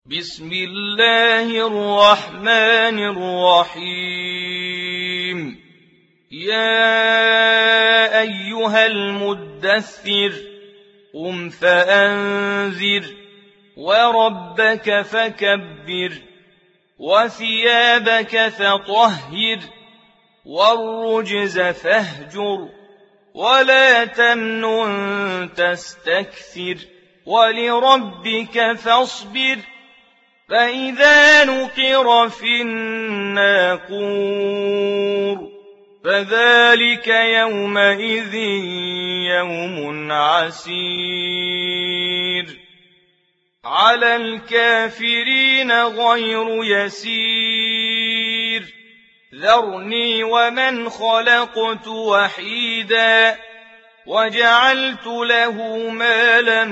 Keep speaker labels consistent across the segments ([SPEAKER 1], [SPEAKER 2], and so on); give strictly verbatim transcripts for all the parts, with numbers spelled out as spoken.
[SPEAKER 1] بسم الله الرحمن الرحيم يا أيها المدثر قم فأنذر وربك فكبر وثيابك فطهر والرجز فاهجر ولا تمنن تستكثر ولربك فاصبر فإذا نقر في الناقور فذلك يومئذ يوم عسير على الكافرين غير يسير ذرني ومن خلقت وحيدا وجعلت له مالا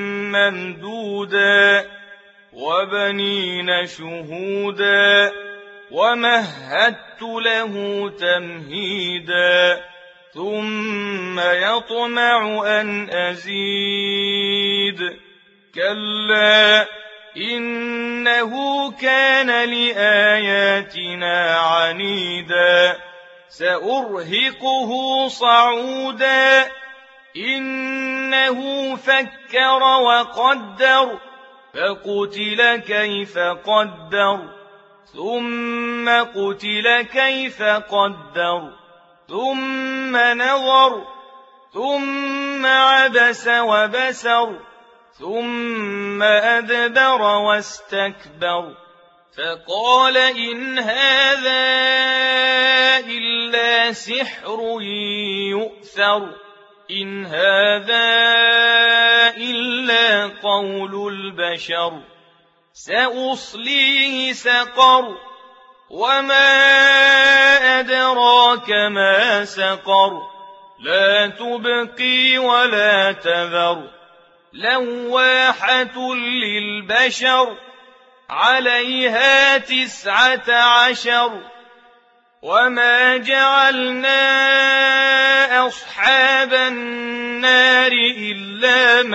[SPEAKER 1] ممدودا وبنين شهودا ومهدت له تمهيدا ثم يطمع أن أزيد كلا إنه كان لآياتنا عنيدا سأرهقه صعودا إنه فكر وقدر فقتل كيف قدر ثم قتل كيف قدر ثم نظر ثم عبس وبسر ثم أدبر واستكبر فقال إن هذا إلا سحر يؤثر إن هذا إلا قول البشر سأصليه سقر وما أدراك ما سقر لا تبقي ولا تذر لواحة للبشر عليها تسعة عشر وما جعلنا أصحاب النار إلا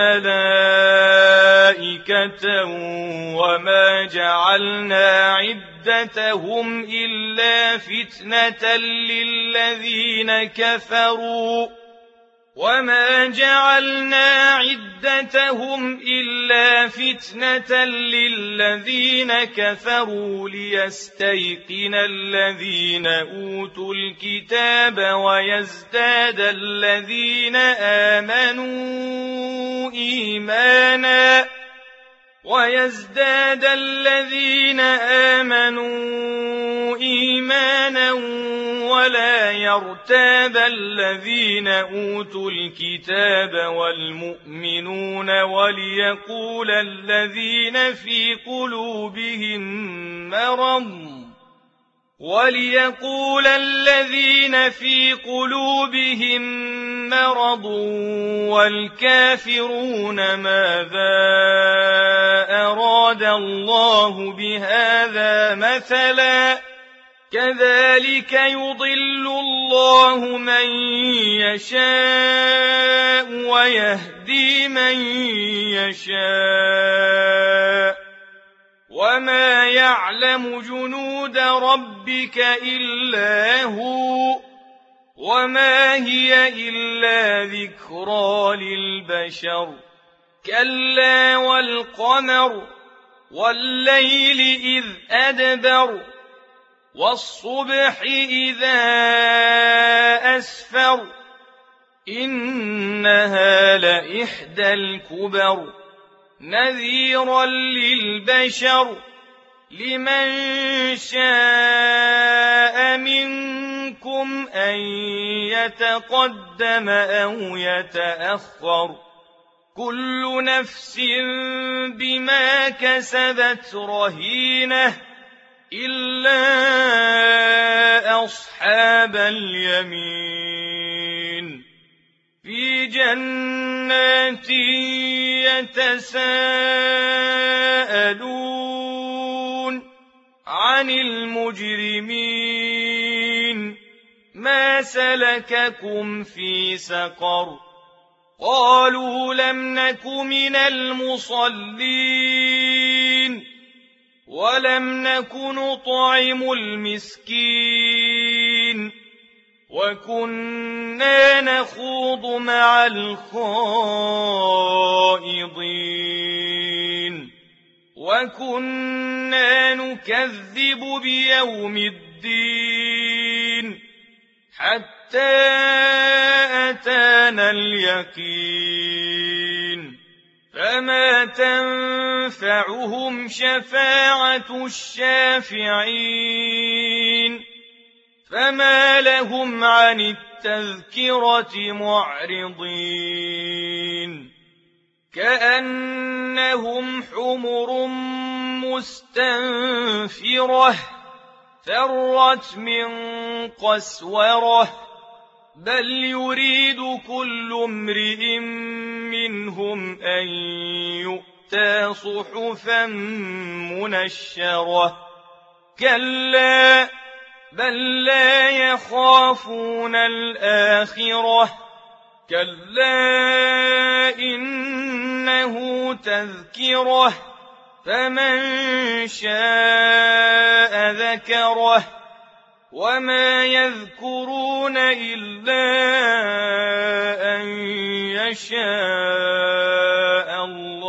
[SPEAKER 1] ملائكة وما جعلنا عدتهم إلا فتنة للذين كفروا وما جعلنا عدتهم إلا فتنة للذين كفروا ليستيقن الذين أوتوا الكتاب ويزداد الذين آمنوا إيمانا ويزداد الذين آمنوا إيمانا ولا يرتاب الذين أوتوا الكتاب والمؤمنون وليقول الذين في قلوبهم مرض وليقول الذين في قلوبهم مرض والكافرون ماذا أراد الله بهذا مثلا كذلك يضل الله من يشاء ويهدي من يشاء وما يعلم جنود ربك إلا هو وما هي إلا ذكرى للبشر كلا والقمر والليل إذ أدبر والصبح إذا أسفر إنها لإحدى الكبر نذيرا للبشر لمن شاء منكم أن يتقدم أو يتأخر كل نفس بما كسبت رهينة إلا أصحاب اليمين في جنات يتساءلون عن المجرمين ما سلككم في سقر قالوا لم نك من المصلين ولم نك نطعم المسكين وكنا نخوض مع الخائضين وكنا نكذب بيوم الدين حتى أتانا اليقين فما تنفعهم شفاعة الشافعين فما لهم عن التذكرة معرضين كأنهم حمر مستنفرة فرت من قسورة بل يريد كل امرئ منهم أن يؤتى صحفا منشرة كلا بل لا يخافون الآخرة كلا إنه تذكرة فمن شاء ذكره وما يذكرون إلا أن يشاء الله